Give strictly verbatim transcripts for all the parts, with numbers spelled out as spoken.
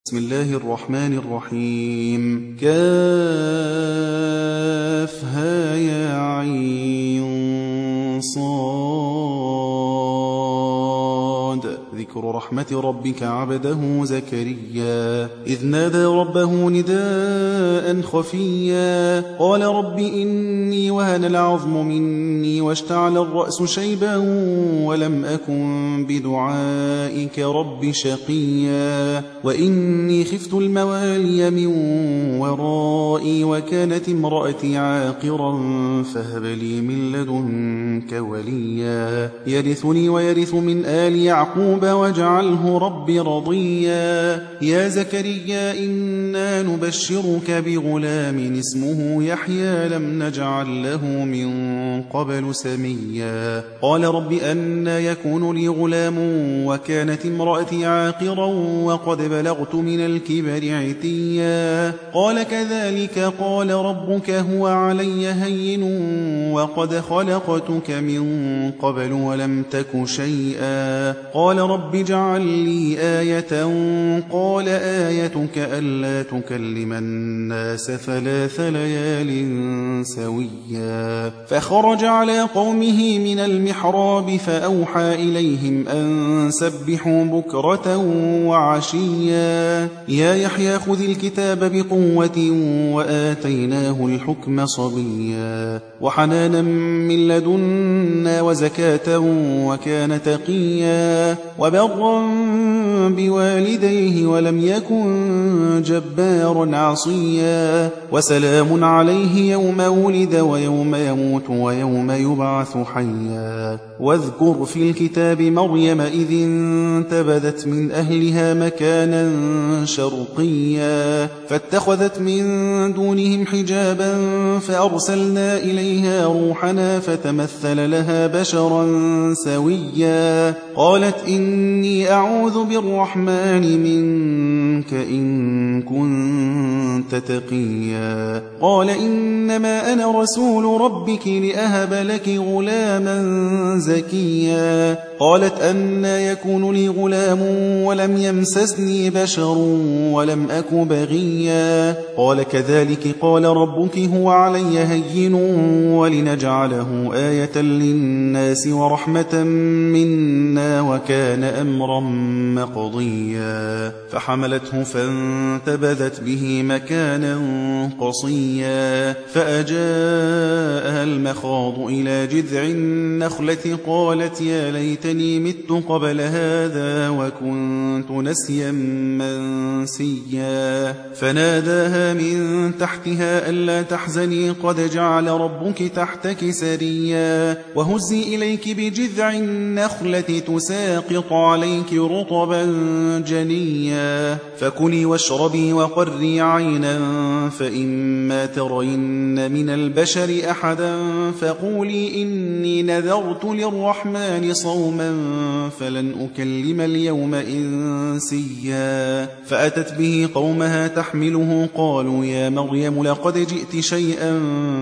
بسم الله الرحمن الرحيم. كافها يا عين صاد. ذكر رحمة ربك عبده زكريا إذ نادى ربه نداء خفيا قال رب إني وهن العظم مني واشتعل الرأس شيبا ولم أكن بدعائك رب شقيا وإني خفت الموالي من ورائي وكانت امرأتي عاقرا فهب لي من لدنك وليا يرثني ويرث من آل يعقوب واجعله رب رضيا يا زكريا إنا نبشرك بغلام اسمه يحيى لم نجعل له من قبل سميا قال رب أنى يكون لي غلام وكانت امرأتي عاقرا وقد بلغت من الكبر عتيا قال كذلك قال ربك هو علي هين وقد خلقتك من قبل ولم تك شيئا قال رب اجعل لي آية قال آيتك ألا تكلم الناس ثلاث ليال سويا فخرج على قومه من المحراب فأوحى إليهم أن سبحوا بكرة وعشيا يا يحيى خذ الكتاب بقوة وآتيناه الحكم صبيا وحنانا من لدنا وزكاة وكان تقيا وبرا بوالديه ولم يكن جبارا عصيا وسلام عليه يوم ولد ويوم يموت ويوم يبعث حيا واذكر في الكتاب مريم إذ انتبذت من أهلها مكانا شرقيا فاتخذت من دونهم حجابا فأرسلنا إليها روحنا فتمثل لها بشرا سويا قالت إني أعوذ بالرحمن منك إن كنت تقيا قال إنما أنا رسول ربك لأهب لك غلاما زكيا قالت أنى يكون لي غلام ولم يمسسني بشر ولم أك بغيا قال كذلك قال ربك هو علي هين ولنجعله آية للناس ورحمة منا وكان أمرا مقضيا فحملته فانتبذت به مكانا قصيا فأجاءها المخاض إلى جذع النخلة قالت يا ليتني مت قبل هذا وكنت نسيا منسيا فناداها من تحتها ألا تحزني قد جعل ربك تحتك سريا وهزي إليك بجذع النخلة تساقط عليك رطبا جنيا فكلي واشربي وقري عينا فإما ترين من البشر أحدا فقولي إني نذرت للرحمن صوما فلن أكلم اليوم إنسيا فأتت به قومها تحمله قالوا يا مريم لقد جئت شيئا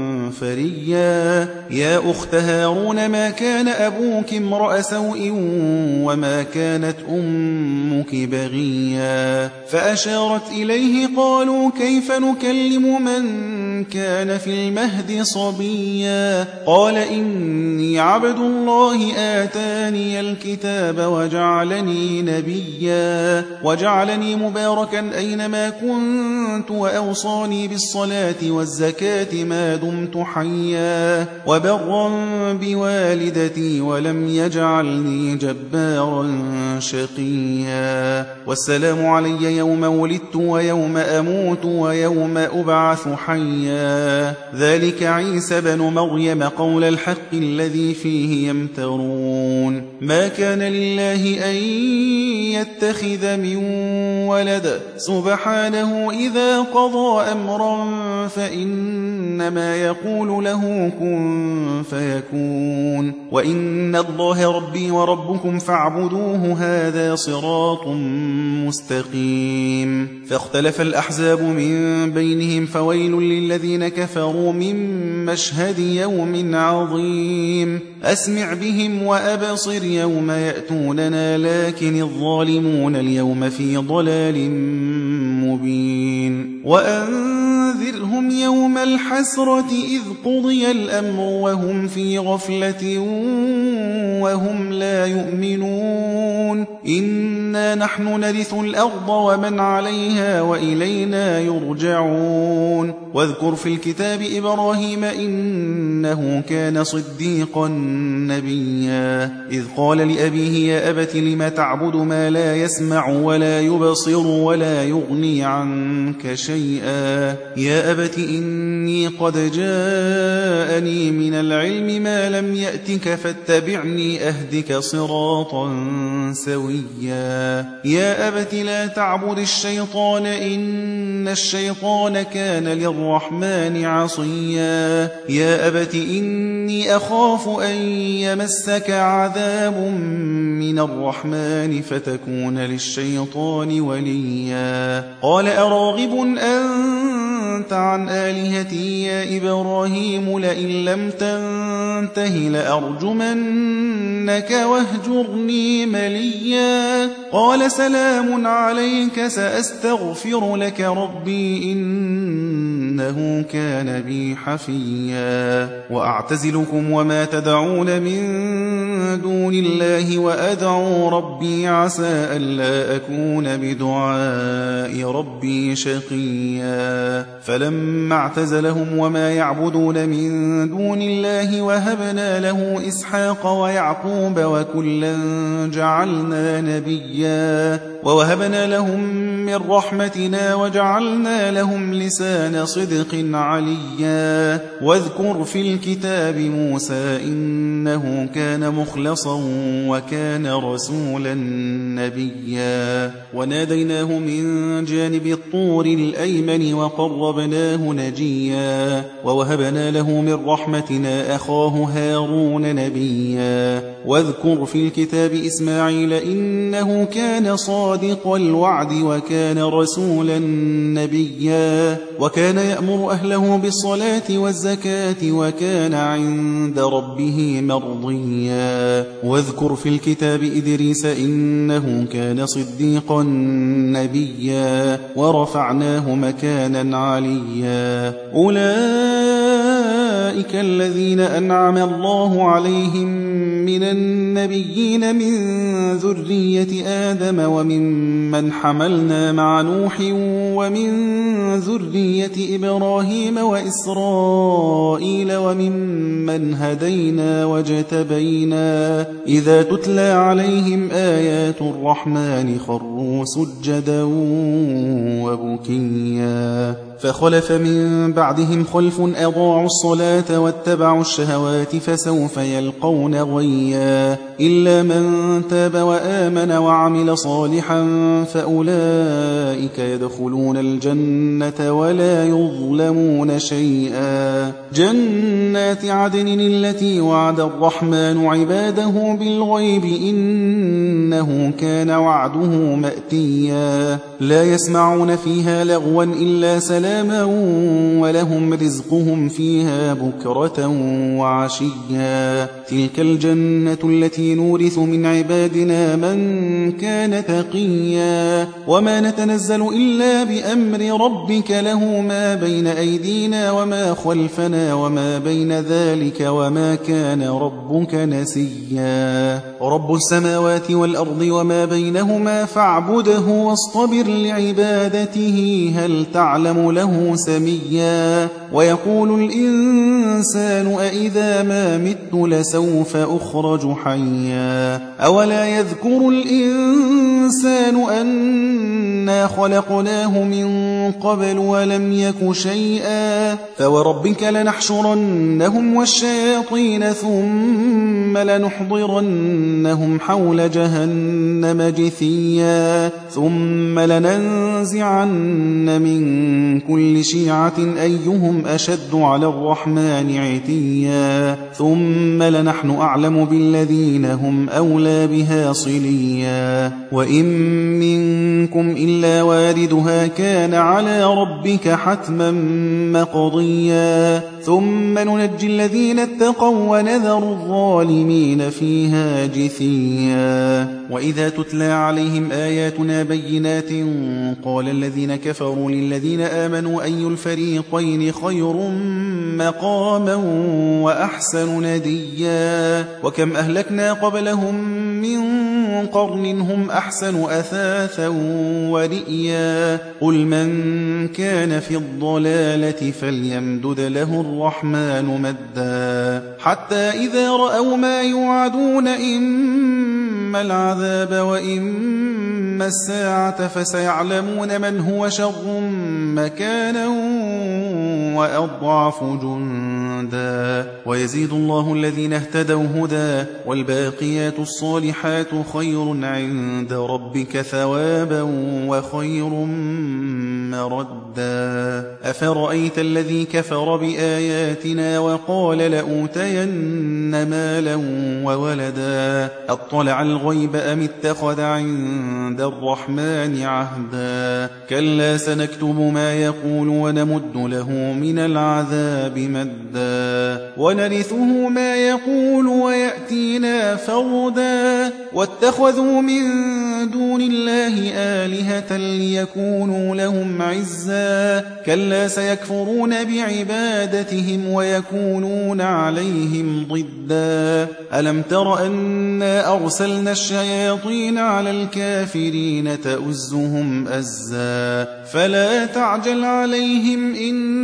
فريا يا أخت هارون ما كان أبوك امرأ سوء وما كانت أمك بغيا فأشارت إليه قالوا كيف نكلم من كان في المهد صبيا قال إني عبد الله آتاني الكتاب وجعلني نبيا وجعلني مباركا أينما كنت وأوصاني بالصلاة والزكاة ما دمت حيا وبرا بوالدتي ولم يجعلني جبارا شقيا والسلام علي يوم ولدت ويوم أموت ويوم أبعث حيا ذلك عيسى بن مريم قول الحق الذي فيه يمترون ما كان لله أن يتخذ من ولد سبحانه إذا قضى أمرا فإنما يقول له كن فيكون وإن الله ربي وربكم فاعبدوه هذا صراط مستقيم فاختلف الأحزاب من بينهم فويل للذين كفروا من مشهد يوم عظيم أسمع بهم وأبصر يوم يأتوننا لكن الظالمون اليوم في ضلال المبين وأنذرهم يوم الحسرة إذ قضي الأمر وهم في غفلة وهم لا يؤمنون إنا نحن نرث الأرض ومن عليها وإلينا يرجعون واذكر في الكتاب إبراهيم إنه كان صديقا نبيا إذ قال لأبيه يا أبت لم تعبد ما لا يسمع ولا يبصر ولا يغني عنك شيئا يا أبت إني قد جاءني من العلم ما لم يأتك فاتبعني أهدك صراطا سويا يا أبت لا تعبد الشيطان إن الشيطان كان للرحمن عصيا يا أبت إني أخاف أن يمسك عذاب من الرحمن فتكون للشيطان وليا قال أراغب أنت عن آلهتي يا إبراهيم لئن لم تنته لأرجمنك واهجرني مليا قال سلام عليك سأستغفر لك ربي إنه كان بي حفيا وأعتزلكم وما تدعون من دون الله وأدعو ربي عسى ألا أكون بدعاء ربي شقيا فلما اعتزلهم وما يعبدون من دون الله وهبنا له إسحاق ويعقوب وكلا جعلنا نبيا ووهبنا لهم من رحمتنا وجعلنا لهم لسان صدق عليا واذكر في الكتاب موسى إنه كان مخلصا وكان رسولا نبيا وناديناه من جانب الطور الأيمن وقربناه نجيا ووهبنا له من رحمتنا أخاه هارون نبيا واذكر في الكتاب إسماعيل إنه كان صادق الوعد وكان رسولا نبيا وكان يأمر أهله بالصلاة والزكاة وكان عند ربه مرضيا واذكر في الكتاب إدريس إنه كان صديقا نبيا ورفعناه مكانا عليا أولئك الذين أنعم الله عليهم من النبيين من ذرية آدم وممن حملنا مع نوح ومن ذرية إبراهيم وإسرائيل وممن هدينا واجتبينا إذا تتلى عليهم آيات الرحمن خروا سجدا وبكيا فخلف من بعدهم خلف أضاعوا الصلاة واتبعوا الشهوات فسوف يلقون غيا إلا من تاب وآمن وعمل صالحا فأولئك يدخلون الجنة ولا يظلمون شيئا جنات عدن التي وعد الرحمن عباده بالغيب إنه كان وعده مأتيا لا يسمعون فيها لغوا إلا سلاما ولهم رزقهم فيها بكرة وعشيا تلك الجنة التي نورث من عبادنا من كان تقيا وما نتنزل إلا بأمر ربك له ما بين أيدينا وما خلفنا وما بين ذلك وما كان ربك نسيا رب السماوات والأرض وما بينهما فاعبده واصطبر لعبادته هل تعلم له سميا ويقول الإنسان أإذا ما مت لسوف أخرج حيا أولا يذكر الإنسان أنا خلقناه من قبل ولم يك شيئا فوربك لنحشرنهم والشياطين ثم لنحضرنهم حول جهنم جثيا ثم لننزعن من كل شيعة أيهم أشد على الرحمن عتيا ثم لنحن أعلم بالذين هم أولى بها صليا وإن منكم إلا واردها كان على ربك حتما مقضيا ثم ننجي الذين اتقوا ونذر الظالمين فيها جثيا وإذا تتلى عليهم آياتنا بينات قال الذين كفروا للذين آمنوا أي الفريقين خير مقاما وأحسن نديا وكم أهلكنا قبلهم من قرن هم أحسن أثاثا ورئيا قل من كان في الضلالة فليمدد له الرحمن مدا حتى إذا رأوا ما يوعدون إما العذاب وإما الساعة فسيعلمون من هو شر مكانا وأضعف جندا ويزيد الله الذين اهتدوا هدى والباقيات الصالحات خير عند ربك ثوابا وخير مردا أفرأيت الذي كفر بآياتنا وقال لأوتين مالا وولدا أطلع الغيب أم اتخذ عند الرحمن عهدا كلا سنكتب ما يقول ونمد له من العذاب مدا ونرثه ما يقول ويأتينا فردا واتخذوا من دون الله آلهة ليكونوا لهم عزا كلا سيكفرون بعبادتهم ويكونون عليهم ضدا ألم تر أنا أرسلنا الشياطين على الكافرين تؤزهم أزا فلا تعجل عليهم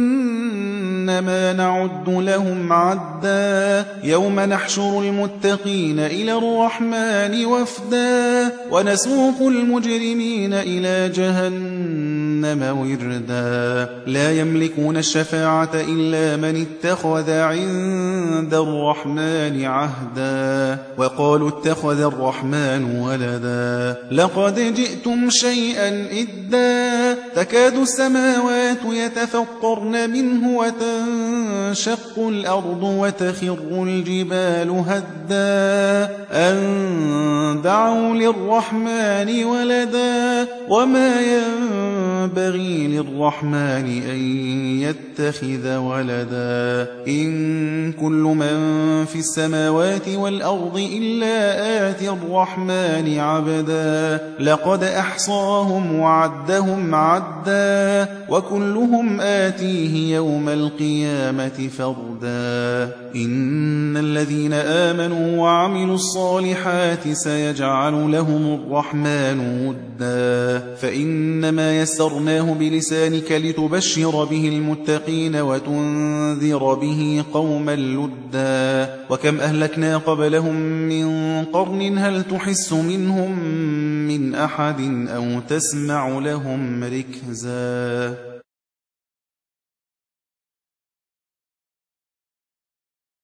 إنما نعد لهم عدا يوم نحشر المتقين إلى الرحمن وفدا ونسوق المجرمين إلى جهنم وردا لا يملكون الشفاعة إلا من اتخذ عند الرحمن عهدا وقالوا اتخذ الرحمن ولدا لقد جئتم شيئا إدا تكاد السماوات يتفطرن منه وتنشق الأرض وتخر الجبال هدا أن دعوا للرحمن ولدا وما ينبغي للرحمن أن يتخذ ولدا إن كل من في السماوات والأرض إلا آتي الرحمن عبدا لقد أحصاهم وعدهم عدا وكلهم آتيه يوم القيامة فردا إن الذين آمنوا وعملوا الصالحات سيجعل لهم الرحمن ودا فإنما يسرناه بلسانك لتبشر به المتقين وتنذر به قوما لدا وكم أهلكنا قبلهم من قرن هل تحس منهم من أحد أو تسمع لهم ركزا